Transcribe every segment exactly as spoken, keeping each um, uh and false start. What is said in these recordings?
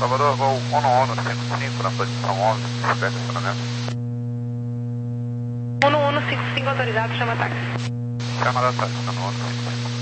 Salvador, voo Ono Ono cinco cinco na posição onze, espera estacionamento. Ono Ono cinco cinco autorizado, chama táxi. Chama da táxi, Ono Ono cinco cinco.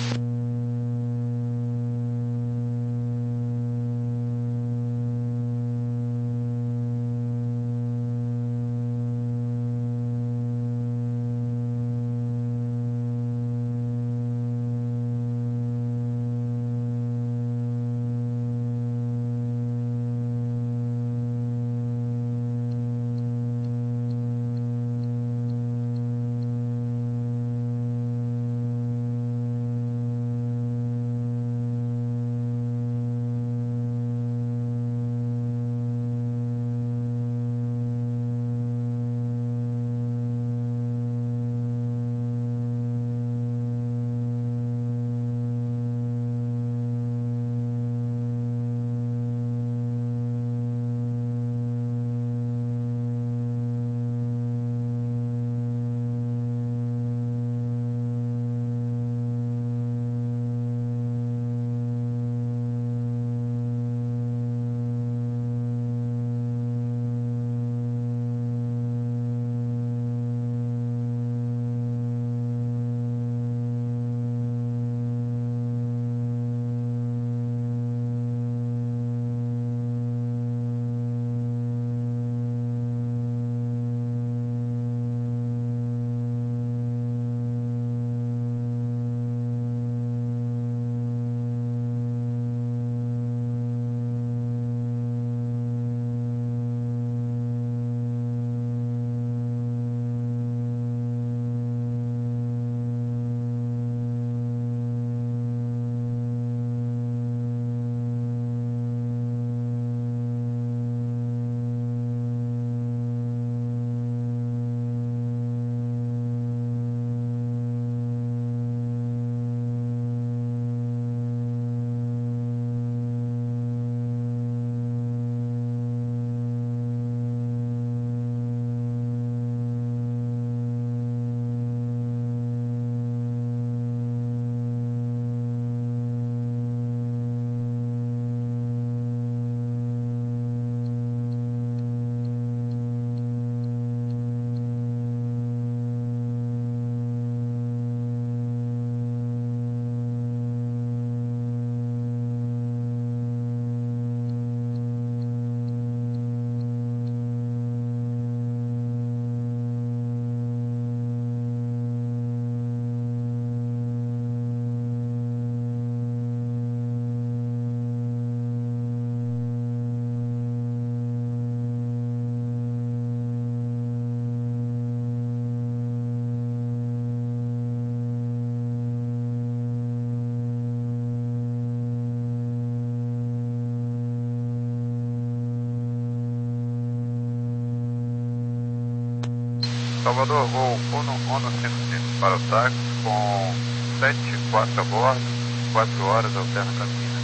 Salvador, voo Ono Ono cinco cinco para o táxi com sete quatro a bordo, quatro horas alterna cabina.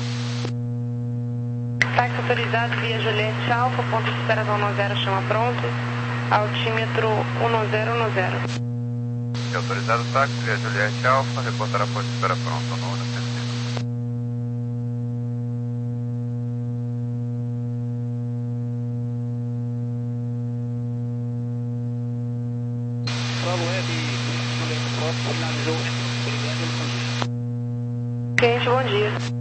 Táxi autorizado via Juliette Alfa, ponto de espera do um zero, chama pronto, altímetro um zero um zero. E autorizado o táxi via Juliette Alfa, reportará ponto de espera pronto, Ono Ono cinco cinco. Bravo Web, Juliette Pronto, finalizou. Obrigado pelo convite. Cliente, bom dia.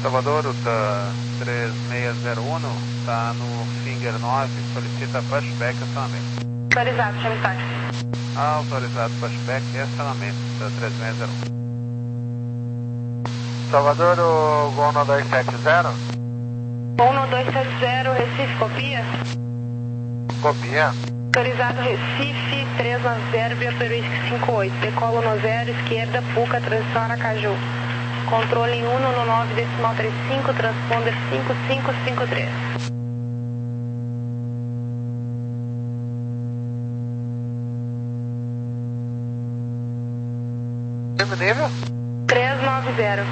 Salvador, tá três seis zero um, tá no Finger nove, solicita pushback e acionamento. Autorizado, chame táxi. Autorizado pushback e acionamento, tá três seis zero um. Salvador, o Gol um dois sete zero. um dois sete zero, Recife, copia? Copia. Autorizado Recife, três nove zero, Via Peruísque cinco oito. Decolo no zero, esquerda, Puca, transição Aracaju. Controle em um no nove, decimal trinta e cinco, transponder cinco cinco cinco três. Nível? três nove zero.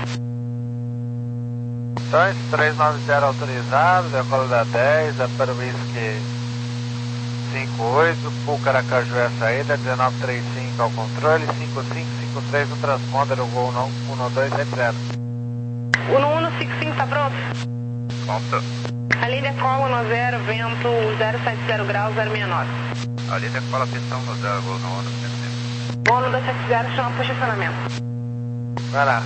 Então, três nove zero autorizado, decolo da dez, a Peruísque cinco oito, Puca, Aracaju é a saída, dezenove trinta e cinco ao controle, cinco cinco cinco três no transponder, o Gol um dois sete zero. um um cinco cinco, tá pronto? Pronto. Ali decolo no zero, vento zero sete zero graus, zero seis nove. Ali decola atenção no zero, Gol no um sete zero. Gol no dois sete zero, chama posicionamento. Vai lá.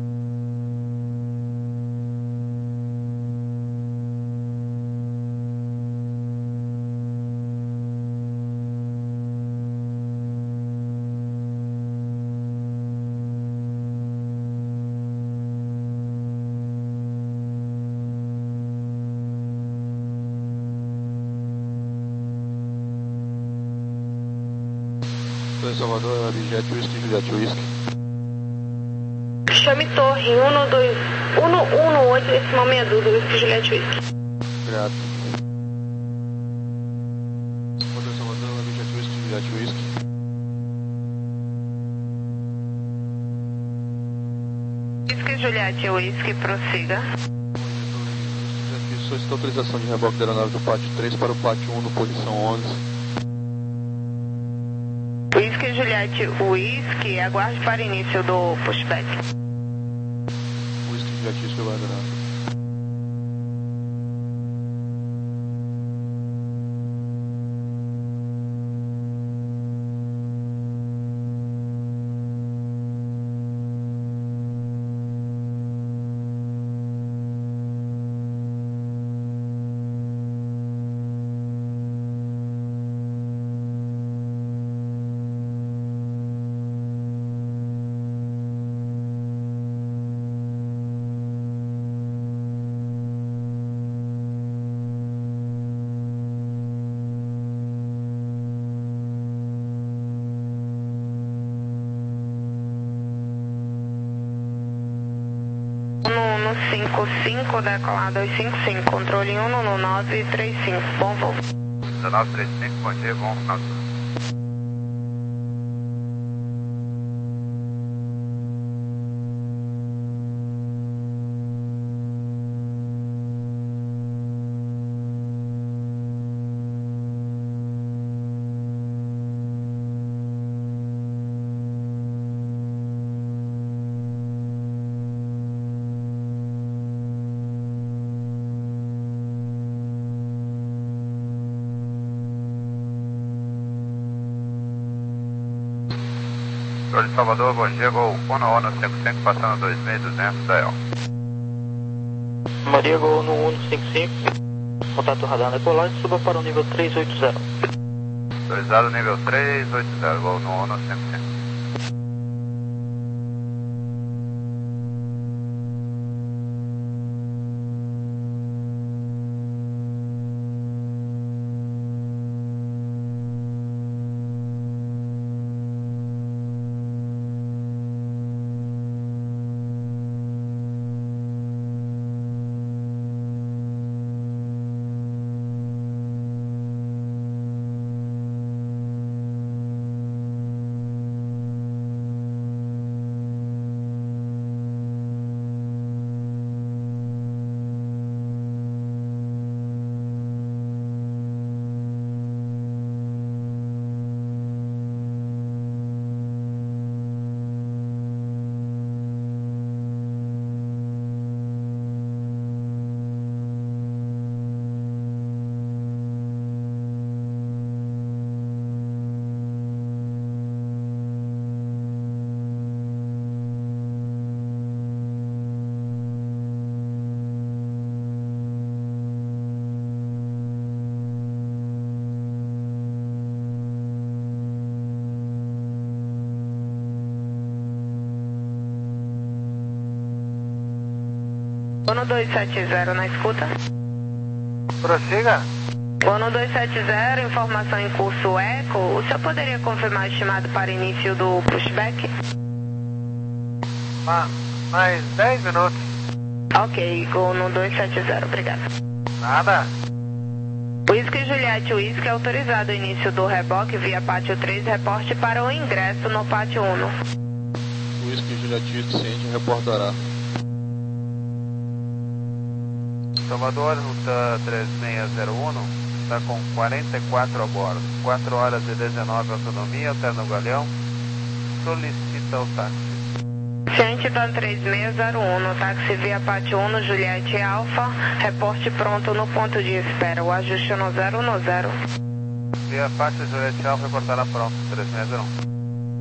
Salvador, Jet Whisky, Jet Whisky. Chame torre, um dois um oito, decimal meia dúzia, Whisky, Juliette Whisky. Obrigado. Salvador, Salvador, Jet Whisky, Jet Whisky. Whisky, Juliette Whisky, prossiga. Solicito autorização de reboque da aeronave do pátio três para o pátio um no posição onze. Whisky, Juliette Whisky, aguarde para início do pushback. Whisky, Juliette Whisky, aguarde nada. cinco cinco, decolar dois cinco cinco, controle um no nove três cinco, bom voo. dezenove trinta e cinco, bom dia, bom final de semana. Controle de Salvador, bom dia, Gol um no cinco cinco, passando dois mil e duzentos da E L. Maria, Gol no um cinco cinco, contato radar decolagem, suba para o nível três oito zero. Autorizado nível três oito zero, Gol no um cinco cinco. Ono dois sete zero na escuta. Prossiga. Ono dois sete zero, informação em curso Eco. O senhor poderia confirmar o estimado para início do pushback? Ma, mais dez minutos. Ok, Ono dois sete zero, obrigado. Nada. Whisky Juliette Whisky, autorizado o início do reboque via pátio três, reporte para o ingresso no pátio um. Whisky Juliette Whisky, ciente, reportará. Salvador, ruta três seis zero um, está com quarenta e quatro a bordo. quatro horas e dezenove autonomia, alterno Galeão. Solicita o táxi. Ciente da três seis zero um, táxi via pátio um, Juliette Alfa, reporte pronto no ponto de espera. O ajuste no zero no zero. Via pátio Juliette Alfa, reportará pronto, três seis zero um.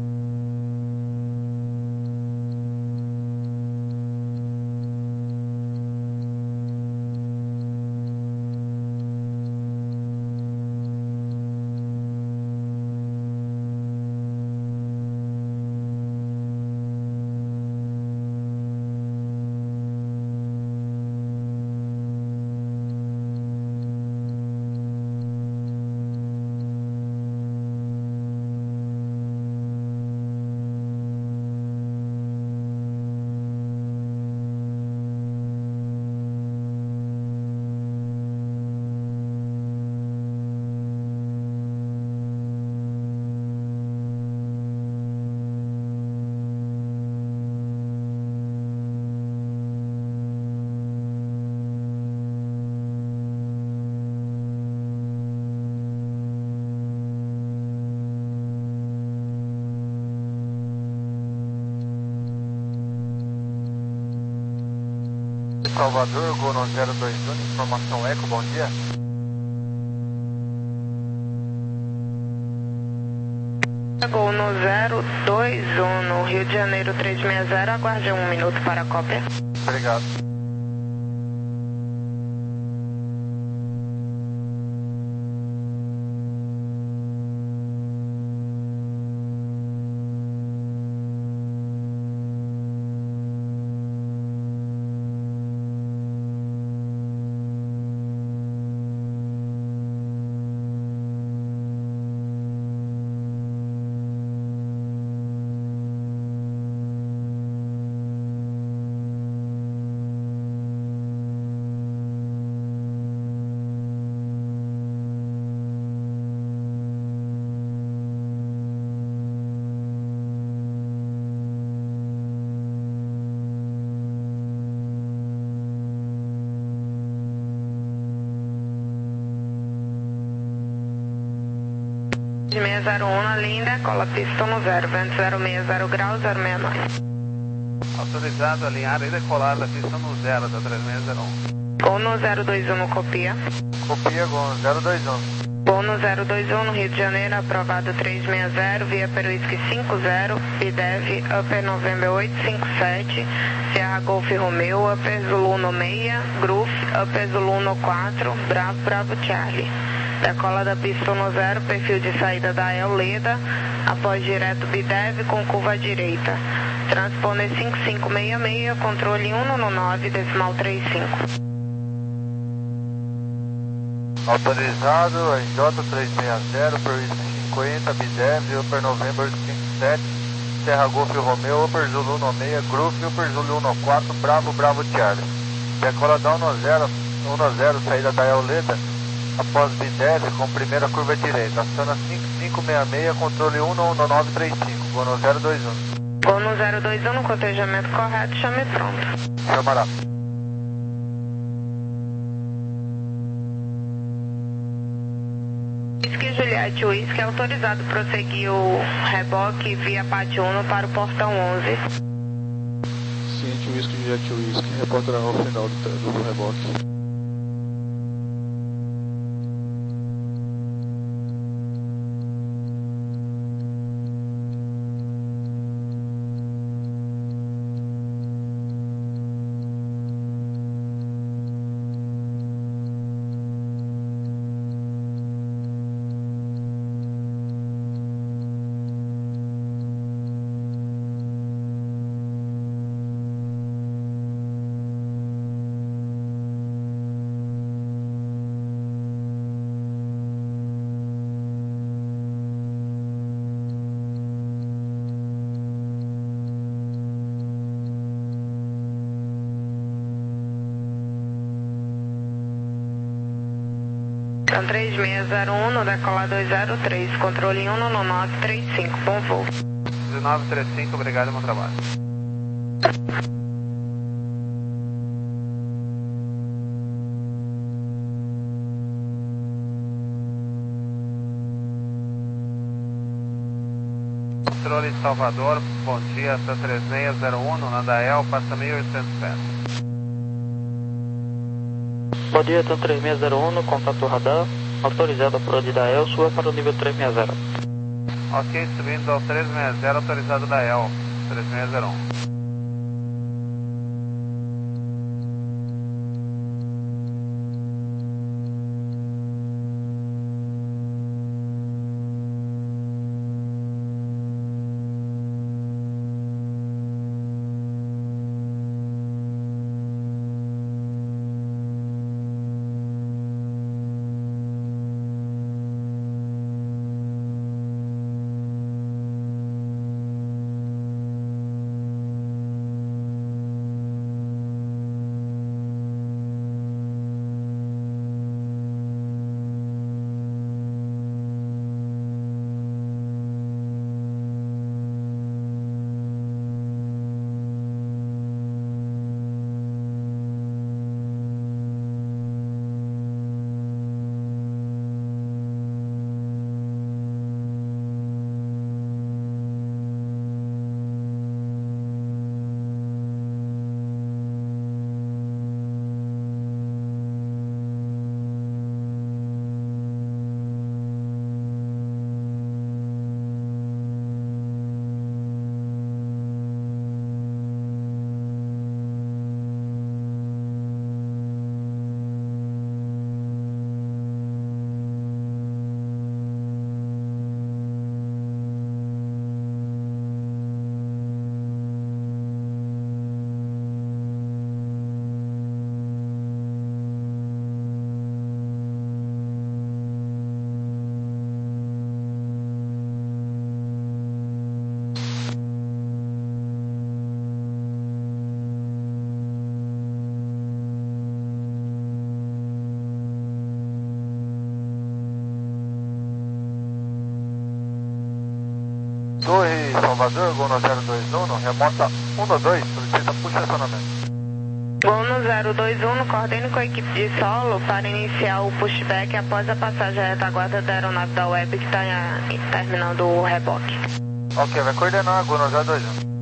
Salvador, Gol no zero dois um, informação Eco, bom dia. Gol no zero dois um, no Rio de Janeiro três seis zero, aguarde um minuto para a cópia. Obrigado. seis zero um na linda, cola pista no zero, vento zero seis zero graus, zero seis nove. Autorizado a alinhar e decolar da pista no zero da três seis zero um. Gol no zero dois um, copia. Copia, Gol no zero dois um. Gol no zero dois um, no Rio de Janeiro, aprovado três seis zero, via Peruísque cinco zero, B D E V, Upper November oito cinco sete, Sierra Golf Romeo, Upper Zulu no seis, Groove, Upper Zulu no quatro, Bravo, Bravo Charlie. Decola da pista no zero, perfil de saída da Euleda, após direto B D E V com curva à direita. Transponder cinco cinco seis seis, controle um no nove, decimal trinta e cinco. Autorizado, R J três seis zero, Peruísque cinquenta, B D E V, Upper November cinco sete, Serra Golf Romeo, Upper Zulu no seis, Groove, Upper Zulu no quatro, Bravo, Bravo Charlie. Decola da um no zero, um no zero, saída da Euleda, após B D E V com primeira curva direita. Aciona cinco cinco seis seis, controle um no nove três cinco, Gol no zero dois um. Gol no zero dois um, no cotejamento correto, chame pronto. Chamará. Whisky Juliette Whisky, autorizado prosseguir o reboque via pátio um para o portão onze. Ciente Whisky Juliette Whisky, reportará ao final do, do reboque. Goleton três seis zero um, no decolar dois zero três, controle um no nove três cinco, bom voo. nove três cinco, obrigado, bom trabalho. Controle Salvador, bom dia, essa três seis zero um, no Nandael, passa mil e oitocentos pés. Bom dia, Tan três seis zero um, no contato radar, autorizado por Odidael, suba para o nível três seis zero. Ok, subindo ao três seis zero, autorizado da E L, três seis zero um. Torre Salvador, Gol no zero dois um, remota um dois, solicita por estacionamento. Gol no zero dois um, coordene com a equipe de solo para iniciar o pushback após a passagem à retaguarda da aeronave da Web que está terminando o reboque. Ok, vai coordenar, Gol no zero dois um.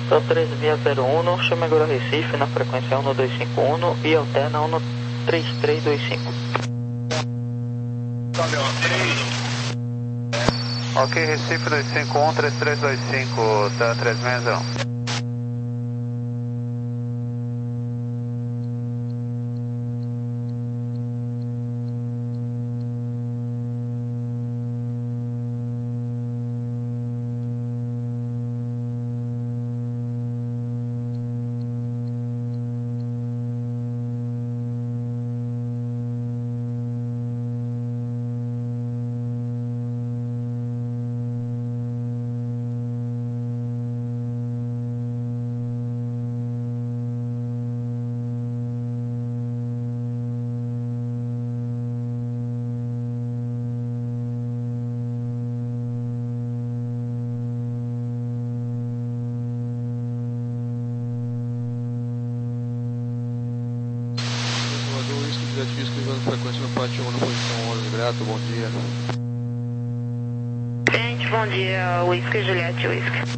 Então três seis zero um, chama agora Recife na frequência um dois cinco um e alterna um três três dois cinco. Ok, Recife dois cinco um, três três dois cinco, tá três seis zero um. Juliette Whisky levando frequência no pátio um na posição onze, grato, bom dia. Gente, bom dia, Whisky Juliette Whisky.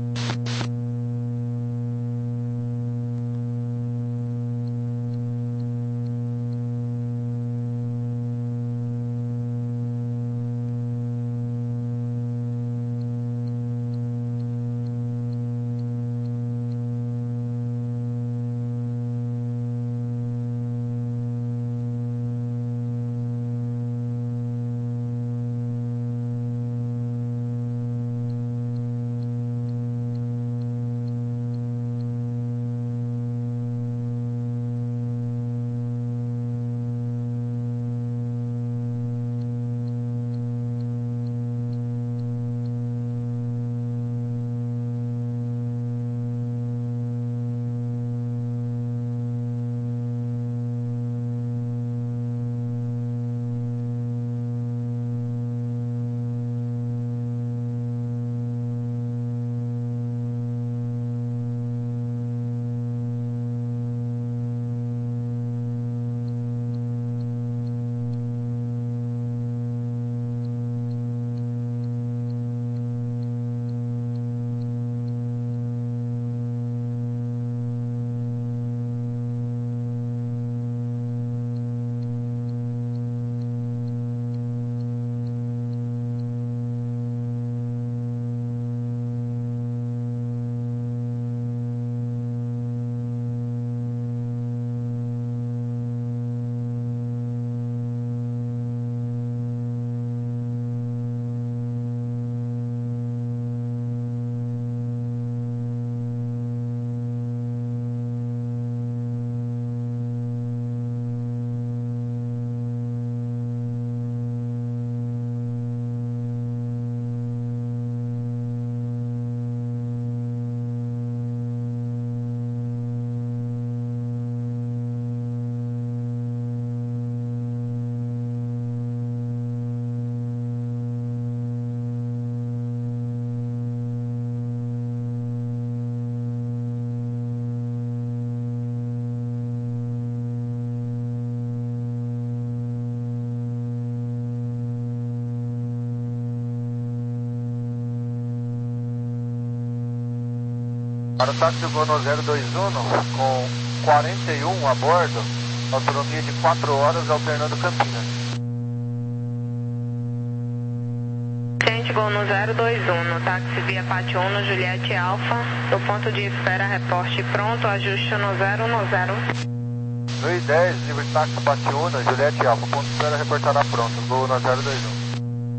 Para o táxi Gono zero dois um, com quarenta e um a bordo, autonomia de quatro horas alternando Campinas. Gente, Gono zero dois um, táxi via Pátio um, Juliette Alfa, no ponto de espera, reporte pronto, ajuste no zero no zero. mil e dez, livre táxi Pátio um, Juliette Alfa, ponto de espera, reportará pronto, Gono zero dois um.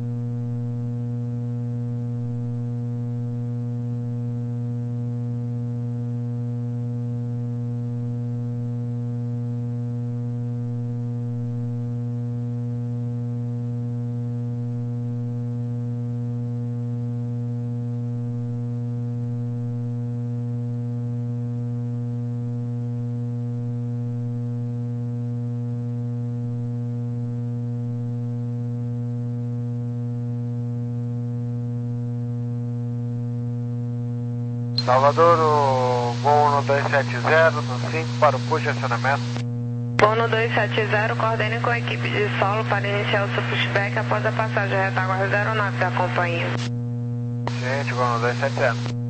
Salvador, o voo no dois sete zero, no cinco para o push de acionamento. Voo no dois sete zero, coordene com a equipe de solo para iniciar o seu pushback após a passagem retaguarda da aeronave da companhia. Gente, voo no dois sete zero.